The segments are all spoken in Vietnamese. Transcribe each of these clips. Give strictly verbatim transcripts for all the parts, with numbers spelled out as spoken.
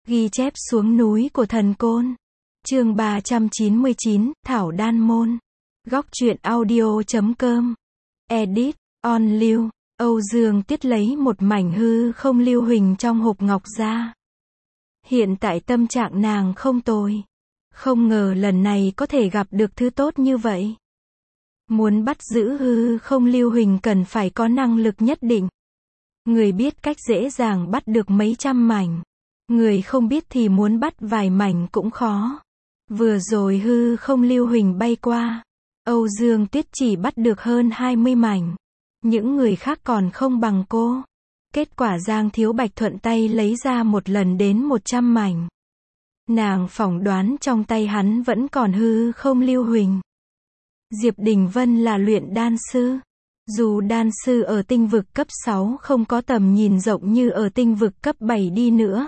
Ghi chép xuống núi của thần côn. Chương ba trăm chín mươi chín, Thảo Đan Môn. Góc truyện audio chấm com. Edit, on lưu. Âu Dương Tiết lấy một mảnh hư không lưu huỳnh trong hộp ngọc ra. Hiện tại tâm trạng nàng không tồi. Không ngờ lần này có thể gặp được thứ tốt như vậy. Muốn bắt giữ hư không lưu huỳnh cần phải có năng lực nhất định. Người biết cách dễ dàng bắt được mấy trăm mảnh. Người không biết thì muốn bắt vài mảnh cũng khó. Vừa rồi hư không lưu huỳnh bay qua. Âu Dương Tuyết chỉ bắt được hơn hai mươi mảnh. Những người khác còn không bằng cô. Kết quả Giang Thiếu Bạch thuận tay lấy ra một lần đến một trăm mảnh. Nàng phỏng đoán trong tay hắn vẫn còn hư không lưu huỳnh. Diệp Đình Vân là luyện đan sư. Dù đan sư ở tinh vực cấp sáu không có tầm nhìn rộng như ở tinh vực cấp bảy đi nữa.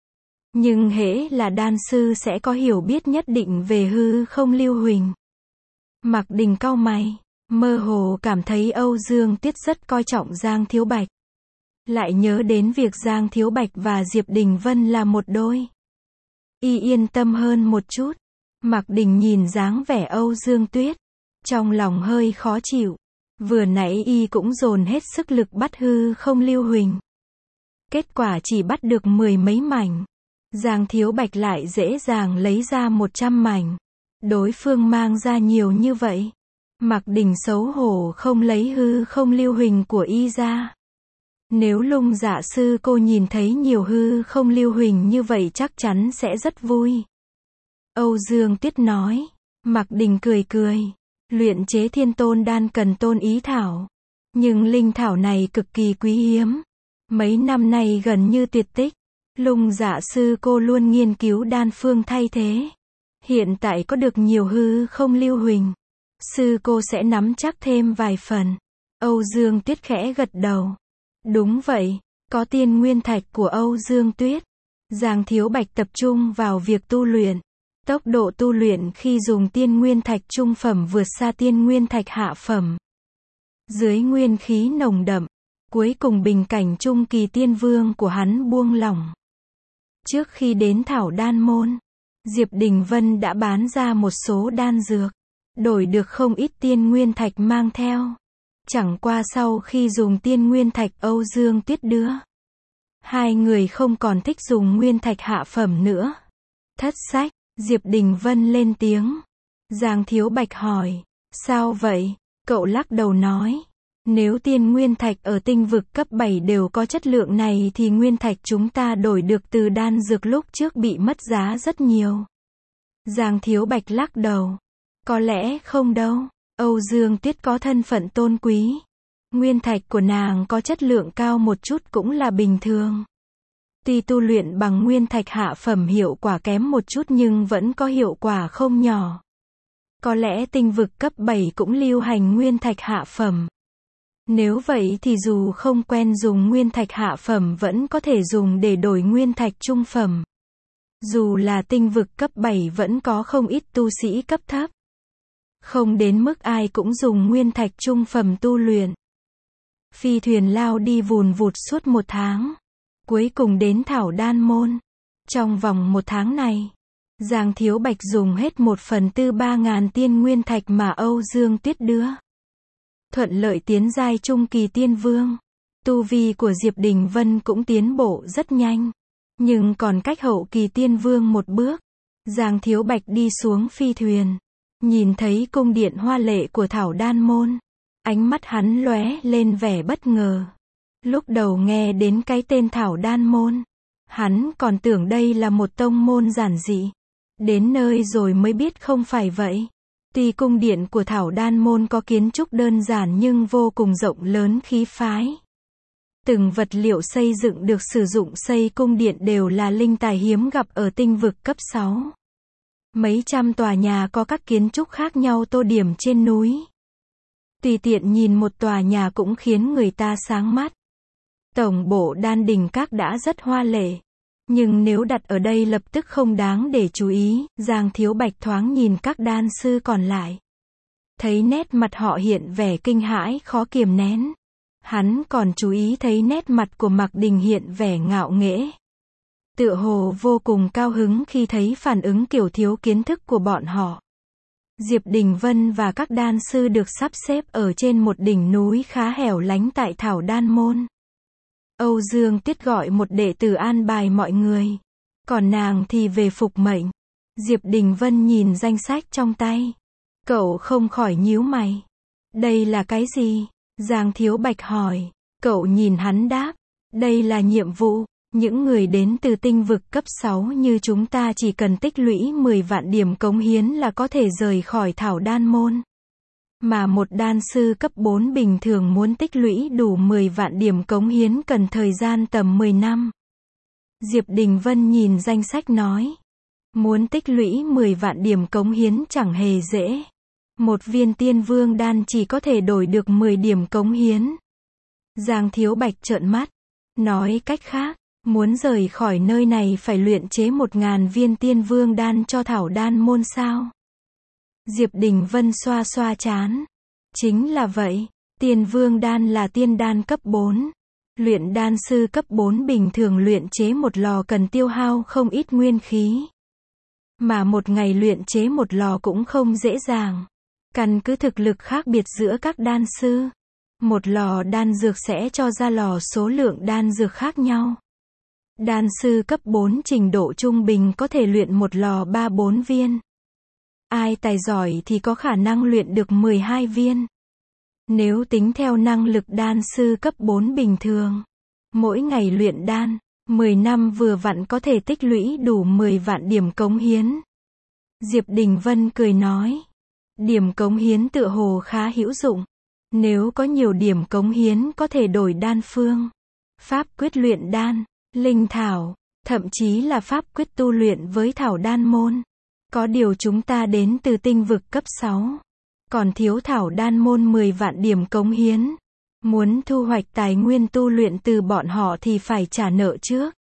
Nhưng hễ là đan sư sẽ có hiểu biết nhất định về hư không lưu huỳnh. Mạc Đình cau mày, mơ hồ cảm thấy Âu Dương Tiết rất coi trọng Giang Thiếu Bạch. Lại nhớ đến việc Giang Thiếu Bạch và Diệp Đình Vân là một đôi. Y yên tâm hơn một chút. Mạc Đình nhìn dáng vẻ Âu Dương Tuyết. Trong lòng hơi khó chịu. Vừa nãy y cũng dồn hết sức lực bắt hư không lưu huỳnh. Kết quả chỉ bắt được mười mấy mảnh. Giang Thiếu Bạch lại dễ dàng lấy ra một trăm mảnh. Đối phương mang ra nhiều như vậy. Mạc Đình xấu hổ không lấy hư không lưu huỳnh của y ra. Nếu Lung Dạ sư cô nhìn thấy nhiều hư không lưu huỳnh như vậy chắc chắn sẽ rất vui. Âu Dương Tuyết nói. Mạc Đình cười cười. Luyện chế thiên tôn đan cần tôn ý thảo. Nhưng linh thảo này cực kỳ quý hiếm. Mấy năm nay gần như tuyệt tích. Lung Dạ sư cô luôn nghiên cứu đan phương thay thế. Hiện tại có được nhiều hư không lưu huỳnh. Sư cô sẽ nắm chắc thêm vài phần. Âu Dương Tuyết khẽ gật đầu. Đúng vậy, có tiên nguyên thạch của Âu Dương Tuyết. Giang Thiếu Bạch tập trung vào việc tu luyện. Tốc độ tu luyện khi dùng tiên nguyên thạch trung phẩm vượt xa tiên nguyên thạch hạ phẩm. Dưới nguyên khí nồng đậm, cuối cùng bình cảnh trung kỳ tiên vương của hắn buông lỏng. Trước khi đến Thảo Đan Môn, Diệp Đình Vân đã bán ra một số đan dược, đổi được không ít tiên nguyên thạch mang theo. Chẳng qua sau khi dùng tiên nguyên thạch Âu Dương Tuyết đưa, hai người không còn thích dùng nguyên thạch hạ phẩm nữa. Thất sách, Diệp Đình Vân lên tiếng. Giang Thiếu Bạch hỏi, sao vậy? Cậu lắc đầu nói, nếu tiên nguyên thạch ở tinh vực cấp bảy đều có chất lượng này thì nguyên thạch chúng ta đổi được từ đan dược lúc trước bị mất giá rất nhiều. Giang Thiếu Bạch lắc đầu, có lẽ không đâu. Âu Dương Tuyết có thân phận tôn quý. Nguyên thạch của nàng có chất lượng cao một chút cũng là bình thường. Tuy tu luyện bằng nguyên thạch hạ phẩm hiệu quả kém một chút nhưng vẫn có hiệu quả không nhỏ. Có lẽ tinh vực cấp bảy cũng lưu hành nguyên thạch hạ phẩm. Nếu vậy thì dù không quen dùng nguyên thạch hạ phẩm vẫn có thể dùng để đổi nguyên thạch trung phẩm. Dù là tinh vực cấp bảy vẫn có không ít tu sĩ cấp thấp. Không đến mức ai cũng dùng nguyên thạch trung phẩm tu luyện. Phi thuyền lao đi vùn vụt suốt một tháng. Cuối cùng đến Thảo Đan Môn. Trong vòng một tháng này, Giang Thiếu Bạch dùng hết một phần tư ba ngàn tiên nguyên thạch mà Âu Dương Tuyết đưa. Thuận lợi tiến giai trung kỳ tiên vương. Tu vi của Diệp Đình Vân cũng tiến bộ rất nhanh. Nhưng còn cách hậu kỳ tiên vương một bước. Giang Thiếu Bạch đi xuống phi thuyền. Nhìn thấy cung điện hoa lệ của Thảo Đan Môn. Ánh mắt hắn lóe lên vẻ bất ngờ. Lúc đầu nghe đến cái tên Thảo Đan Môn, hắn còn tưởng đây là một tông môn giản dị. Đến nơi rồi mới biết không phải vậy. Tuy cung điện của Thảo Đan Môn có kiến trúc đơn giản nhưng vô cùng rộng lớn khí phái. Từng vật liệu xây dựng được sử dụng xây cung điện đều là linh tài hiếm gặp ở tinh vực cấp sáu. Mấy trăm tòa nhà có các kiến trúc khác nhau tô điểm trên núi. Tùy tiện nhìn một tòa nhà cũng khiến người ta sáng mắt. Tổng bộ Đan Đình Các đã rất hoa lệ. Nhưng nếu đặt ở đây lập tức không đáng để chú ý. Giang Thiếu Bạch thoáng nhìn các đan sư còn lại. Thấy nét mặt họ hiện vẻ kinh hãi khó kiềm nén. Hắn còn chú ý thấy nét mặt của Mạc Đình hiện vẻ ngạo nghễ. tựa hồ vô cùng cao hứng khi thấy phản ứng kiểu thiếu kiến thức của bọn họ. Diệp Đình Vân và các đan sư được sắp xếp ở trên một đỉnh núi khá hẻo lánh tại Thảo Đan Môn. Âu Dương Tiết gọi một đệ tử an bài mọi người, còn nàng thì về phục mệnh. Diệp Đình Vân nhìn danh sách trong tay. Cậu không khỏi nhíu mày. Đây là cái gì? Giang Thiếu Bạch hỏi. Cậu nhìn hắn đáp. Đây là nhiệm vụ. Những người đến từ tinh vực cấp sáu như chúng ta chỉ cần tích lũy mười vạn điểm cống hiến là có thể rời khỏi Thảo Đan Môn. Mà một đan sư cấp bốn bình thường muốn tích lũy đủ mười vạn điểm cống hiến cần thời gian tầm mười năm. Diệp Đình Vân nhìn danh sách nói. Muốn tích lũy mười vạn điểm cống hiến chẳng hề dễ. Một viên tiên vương đan chỉ có thể đổi được mười điểm cống hiến. Giang Thiếu Bạch trợn mắt. Nói cách khác, muốn rời khỏi nơi này phải luyện chế một ngàn viên tiên vương đan cho Thảo Đan Môn sao? Diệp Đình Vân xoa xoa trán. Chính là vậy, tiên vương đan là tiên đan cấp bốn. Luyện đan sư cấp bốn bình thường luyện chế một lò cần tiêu hao không ít nguyên khí. Mà một ngày luyện chế một lò cũng không dễ dàng. Căn cứ thực lực khác biệt giữa các đan sư, một lò đan dược sẽ cho ra lò số lượng đan dược khác nhau. Đan sư cấp bốn trình độ trung bình có thể luyện một lò ba bốn viên. Ai tài giỏi thì có khả năng luyện được mười hai viên. Nếu tính theo năng lực đan sư cấp bốn bình thường, mỗi ngày luyện đan, mười năm vừa vặn có thể tích lũy đủ mười vạn điểm cống hiến. Diệp Đình Vân cười nói. Điểm cống hiến tựa hồ khá hữu dụng. Nếu có nhiều điểm cống hiến có thể đổi đan phương, pháp quyết luyện đan, linh thảo, thậm chí là pháp quyết tu luyện với Thảo Đan Môn. Có điều chúng ta đến từ tinh vực cấp sáu. Còn thiếu Thảo Đan Môn mười vạn điểm cống hiến. Muốn thu hoạch tài nguyên tu luyện từ bọn họ thì phải trả nợ trước.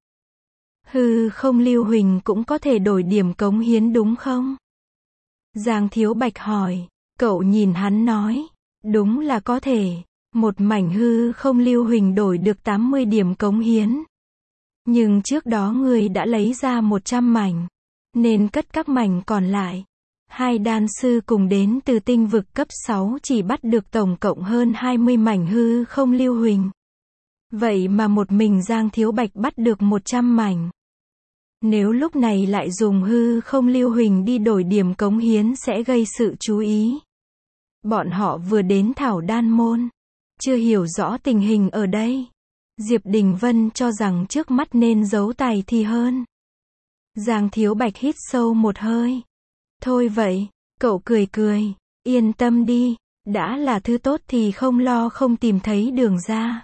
Hư không Lưu Huỳnh cũng có thể đổi điểm cống hiến đúng không? Giang Thiếu Bạch hỏi. Cậu nhìn hắn nói. Đúng là có thể. Một mảnh hư không Lưu Huỳnh đổi được tám mươi điểm cống hiến. Nhưng trước đó người đã lấy ra một trăm mảnh. Nên cất các mảnh còn lại. Hai đan sư cùng đến từ tinh vực cấp sáu chỉ bắt được tổng cộng hơn hai mươi mảnh hư không Lưu Huỳnh. Vậy mà một mình Giang Thiếu Bạch bắt được một trăm mảnh. Nếu lúc này lại dùng hư không Lưu Huỳnh đi đổi điểm cống hiến sẽ gây sự chú ý. Bọn họ vừa đến Thảo Đan Môn, chưa hiểu rõ tình hình ở đây. Diệp Đình Vân cho rằng trước mắt nên giấu tài thì hơn. Giang Thiếu Bạch hít sâu một hơi. Thôi vậy, cậu cười cười, yên tâm đi, đã là thứ tốt thì không lo không tìm thấy đường ra.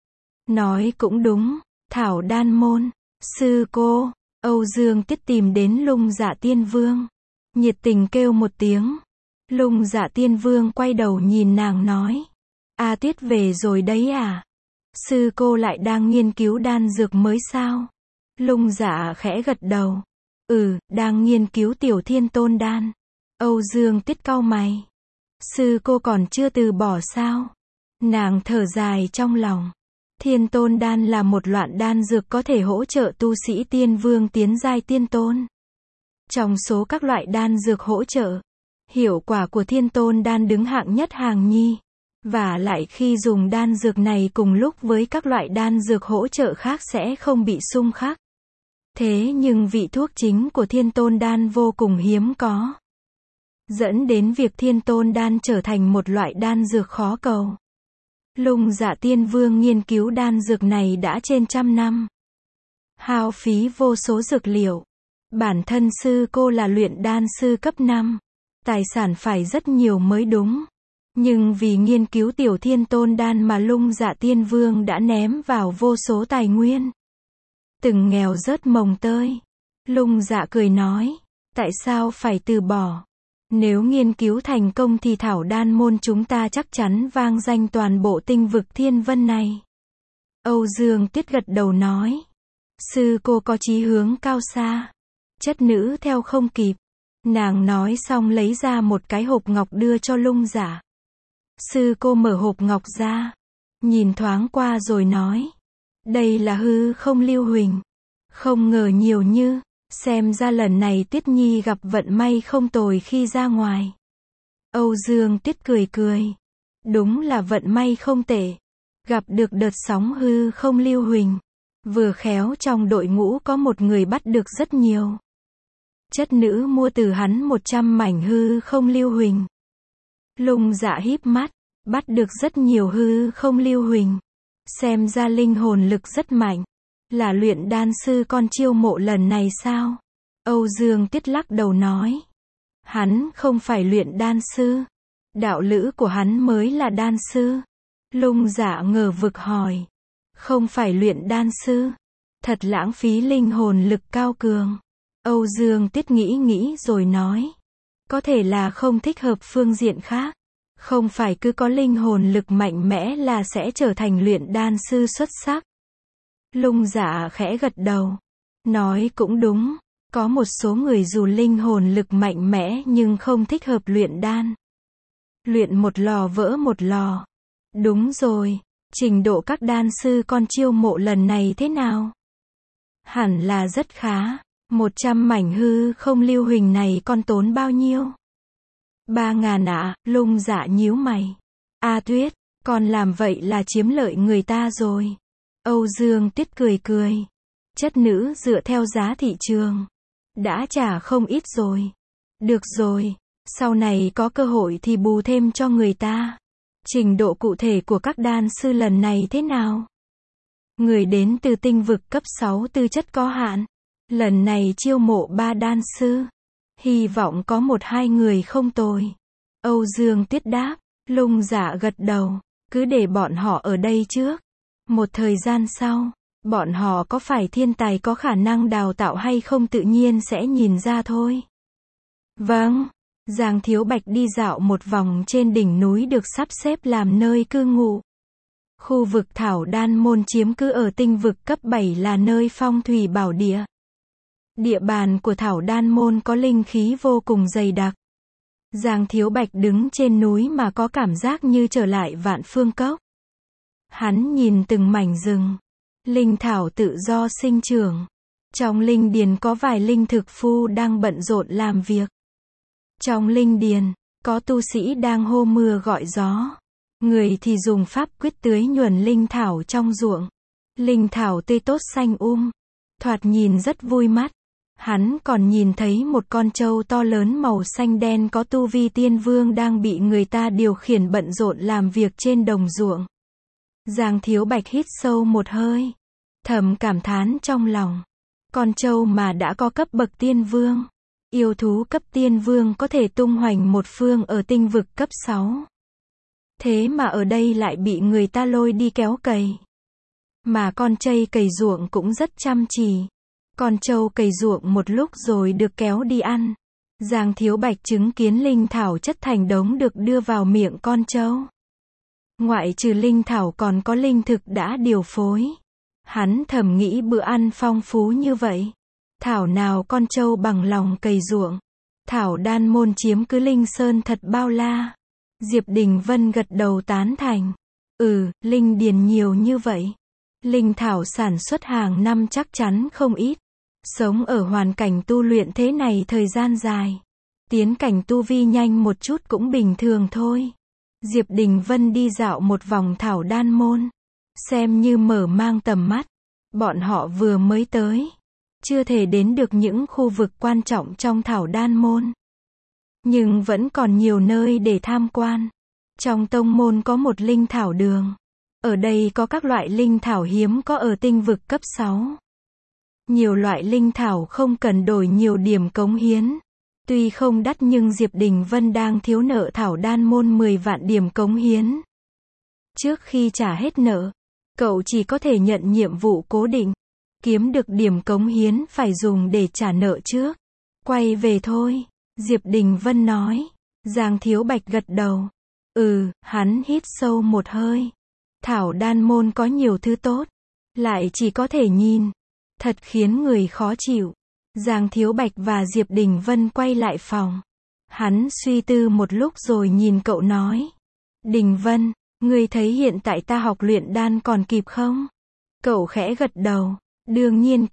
Nói cũng đúng, Thảo Đan Môn, sư cô, Âu Dương Tiết tìm đến Lung Dạ Tiên Vương. Nhiệt tình kêu một tiếng. Lung Dạ Tiên Vương quay đầu nhìn nàng nói. A Tiết về rồi đấy à? Sư cô lại đang nghiên cứu đan dược mới sao? Lung Dạ khẽ gật đầu. Ừ, đang nghiên cứu Tiểu Thiên Tôn đan. Âu Dương Tiết cau mày. Sư cô còn chưa từ bỏ sao? Nàng thở dài trong lòng. Thiên Tôn đan là một loại đan dược có thể hỗ trợ tu sĩ tiên vương tiến giai tiên tôn. Trong số các loại đan dược hỗ trợ, hiệu quả của Thiên Tôn đan đứng hạng nhất hàng nhì. Và lại khi dùng đan dược này cùng lúc với các loại đan dược hỗ trợ khác sẽ không bị xung khắc. Thế nhưng vị thuốc chính của Thiên Tôn đan vô cùng hiếm có, dẫn đến việc Thiên Tôn đan trở thành một loại đan dược khó cầu. Lung Dạ Tiên Vương nghiên cứu đan dược này đã trên trăm năm. Hao phí vô số dược liệu. Bản thân sư cô là luyện đan sư cấp năm. Tài sản phải rất nhiều mới đúng. Nhưng vì nghiên cứu Tiểu Thiên Tôn đan mà Lung Dạ Tiên Vương đã ném vào vô số tài nguyên. Từng nghèo rớt mồng tơi. Lung Dạ cười nói. Tại sao phải từ bỏ? Nếu nghiên cứu thành công thì Thảo Đan Môn chúng ta chắc chắn vang danh toàn bộ tinh vực thiên vân này. Âu Dương Tiết gật đầu nói. Sư cô có chí hướng cao xa. Chất nữ theo không kịp. Nàng nói xong lấy ra một cái hộp ngọc đưa cho Lung Dạ. Sư cô mở hộp ngọc ra. Nhìn thoáng qua rồi nói. Đây là hư không Lưu Huỳnh. Không ngờ nhiều như, xem ra lần này Tuyết Nhi gặp vận may không tồi khi ra ngoài. Âu Dương Tuyết cười cười. Đúng là vận may không tệ. Gặp được đợt sóng hư không lưu huỳnh. Vừa khéo trong đội ngũ có một người bắt được rất nhiều. Chất nữ mua từ hắn một trăm mảnh hư không lưu huỳnh. Lung Dạ híp mắt, bắt được rất nhiều hư không lưu huỳnh. Xem ra linh hồn lực rất mạnh. Là luyện đan sư con chiêu mộ lần này sao? Âu Dương Tuyết lắc đầu nói. Hắn không phải luyện đan sư. Đạo lữ của hắn mới là đan sư. Lung Dạ ngờ vực hỏi. Không phải luyện đan sư. Thật lãng phí linh hồn lực cao cường. Âu Dương Tuyết nghĩ nghĩ rồi nói. Có thể là không thích hợp phương diện khác. Không phải cứ có linh hồn lực mạnh mẽ là sẽ trở thành luyện đan sư xuất sắc. Lung Dạ khẽ gật đầu. Nói cũng đúng. Có một số người dù linh hồn lực mạnh mẽ nhưng không thích hợp luyện đan. Luyện một lò vỡ một lò. Đúng rồi. Trình độ các đan sư con chiêu mộ lần này thế nào? Hẳn là rất khá. Một trăm mảnh hư không lưu huỳnh này con tốn bao nhiêu? Ba ngàn ạ. À, Lung Dạ nhíu mày. A Tuyết, con làm vậy là chiếm lợi người ta rồi. Âu Dương Tuyết cười cười. Chất nữ dựa theo giá thị trường. Đã trả không ít rồi. Được rồi. Sau này có cơ hội thì bù thêm cho người ta. Trình độ cụ thể của các đan sư lần này thế nào? Người đến từ tinh vực cấp sáu tư chất có hạn. Lần này chiêu mộ ba đan sư. Hy vọng có một hai người không tồi. Âu Dương Tuyết đáp. Lung Dạ gật đầu. Cứ để bọn họ ở đây trước. Một thời gian sau, bọn họ có phải thiên tài có khả năng đào tạo hay không tự nhiên sẽ nhìn ra thôi. Vâng. Giang Thiếu Bạch đi dạo một vòng trên đỉnh núi được sắp xếp làm nơi cư ngụ. Khu vực Thảo Đan Môn chiếm cứ ở tinh vực cấp bảy là nơi phong thủy bảo địa. Địa bàn của Thảo Đan Môn có linh khí vô cùng dày đặc. Giang Thiếu Bạch đứng trên núi mà có cảm giác như trở lại Vạn Phương Cốc. Hắn nhìn từng mảnh rừng. Linh thảo tự do sinh trưởng. Trong linh điền có vài linh thực phu đang bận rộn làm việc. Trong linh điền, có tu sĩ đang hô mưa gọi gió. Người thì dùng pháp quyết tưới nhuần linh thảo trong ruộng. Linh thảo tươi tốt xanh um. Thoạt nhìn rất vui mắt. Hắn còn nhìn thấy một con trâu to lớn màu xanh đen có tu vi tiên vương đang bị người ta điều khiển bận rộn làm việc trên đồng ruộng. Giang Thiếu Bạch hít sâu một hơi. Thầm cảm thán trong lòng. Con trâu mà đã có cấp bậc tiên vương. Yêu thú cấp tiên vương có thể tung hoành một phương ở tinh vực cấp sáu. Thế mà ở đây lại bị người ta lôi đi kéo cày. Mà con trâu cày ruộng cũng rất chăm chỉ. Con trâu cày ruộng một lúc rồi được kéo đi ăn. Giang Thiếu Bạch chứng kiến linh thảo chất thành đống được đưa vào miệng con trâu. Ngoại trừ linh thảo còn có linh thực đã điều phối. Hắn thầm nghĩ bữa ăn phong phú như vậy. Thảo nào con trâu bằng lòng cày ruộng. Thảo Đan Môn chiếm cứ linh sơn thật bao la. Diệp Đình Vân gật đầu tán thành. Ừ, linh điền nhiều như vậy. Linh thảo sản xuất hàng năm chắc chắn không ít. Sống ở hoàn cảnh tu luyện thế này thời gian dài. Tiến cảnh tu vi nhanh một chút cũng bình thường thôi. Diệp Đình Vân đi dạo một vòng Thảo Đan Môn. Xem như mở mang tầm mắt. Bọn họ vừa mới tới. Chưa thể đến được những khu vực quan trọng trong Thảo Đan Môn. Nhưng vẫn còn nhiều nơi để tham quan. Trong tông môn có một linh thảo đường. Ở đây có các loại linh thảo hiếm có ở tinh vực cấp sáu. Nhiều loại linh thảo không cần đổi nhiều điểm cống hiến. Tuy không đắt nhưng Diệp Đình Vân đang thiếu nợ Thảo Đan Môn mười vạn điểm cống hiến. Trước khi trả hết nợ, cậu chỉ có thể nhận nhiệm vụ cố định. Kiếm được điểm cống hiến phải dùng để trả nợ trước. Quay về thôi, Diệp Đình Vân nói. Giang Thiếu Bạch gật đầu. Ừ, hắn hít sâu một hơi. Thảo Đan Môn có nhiều thứ tốt. Lại chỉ có thể nhìn. Thật khiến người khó chịu. Giang Thiếu Bạch và Diệp Đình Vân quay lại phòng. Hắn suy tư một lúc rồi nhìn cậu nói. Đình Vân, ngươi thấy hiện tại ta học luyện đan còn kịp không? Cậu khẽ gật đầu. Đương nhiên kịp.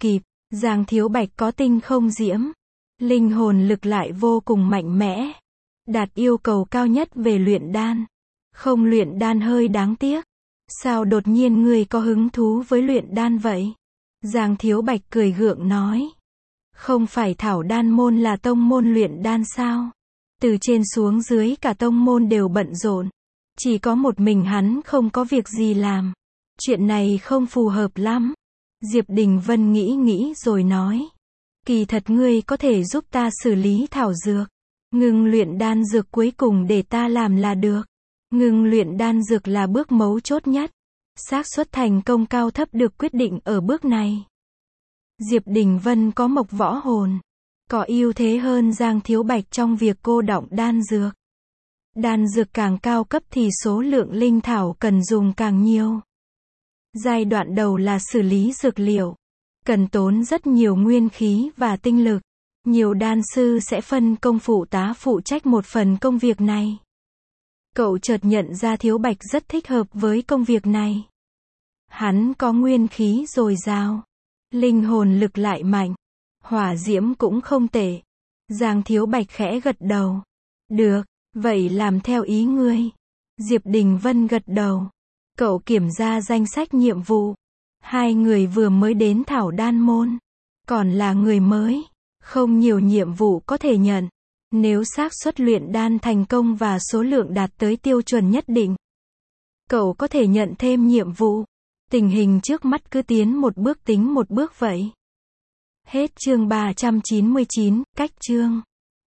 Giang Thiếu Bạch có tinh không diễm. Linh hồn lực lại vô cùng mạnh mẽ. Đạt yêu cầu cao nhất về luyện đan. Không luyện đan hơi đáng tiếc. Sao đột nhiên ngươi có hứng thú với luyện đan vậy? Giang Thiếu Bạch cười gượng nói. Không phải Thảo Đan môn là tông môn luyện đan sao? Từ trên xuống dưới cả tông môn đều bận rộn. Chỉ có một mình hắn không có việc gì làm. Chuyện này không phù hợp lắm. Diệp Đình Vân nghĩ nghĩ rồi nói. Kỳ thật ngươi có thể giúp ta xử lý thảo dược. Ngừng luyện đan dược cuối cùng để ta làm là được. Ngừng luyện đan dược là bước mấu chốt nhất. Xác suất thành công cao thấp được quyết định ở bước này. Diệp Đình Vân có mộc võ hồn. Có ưu thế hơn Giang Thiếu Bạch trong việc cô đọng đan dược. Đan dược càng cao cấp thì số lượng linh thảo cần dùng càng nhiều. Giai đoạn đầu là xử lý dược liệu. Cần tốn rất nhiều nguyên khí và tinh lực. Nhiều đan sư sẽ phân công phụ tá phụ trách một phần công việc này. Cậu chợt nhận ra Thiếu Bạch rất thích hợp với công việc này. Hắn có nguyên khí dồi dào. Linh hồn lực lại mạnh. Hỏa diễm cũng không tệ. Giang Thiếu Bạch khẽ gật đầu. Được, vậy làm theo ý ngươi. Diệp Đình Vân gật đầu. Cậu kiểm tra danh sách nhiệm vụ. Hai người vừa mới đến Thảo Đan môn. Còn là người mới. Không nhiều nhiệm vụ có thể nhận. Nếu xác suất luyện đan thành công và số lượng đạt tới tiêu chuẩn nhất định, cậu có thể nhận thêm nhiệm vụ. Tình hình trước mắt cứ tiến một bước tính một bước vậy. Hết chương ba trăm chín mươi chín, cách chương.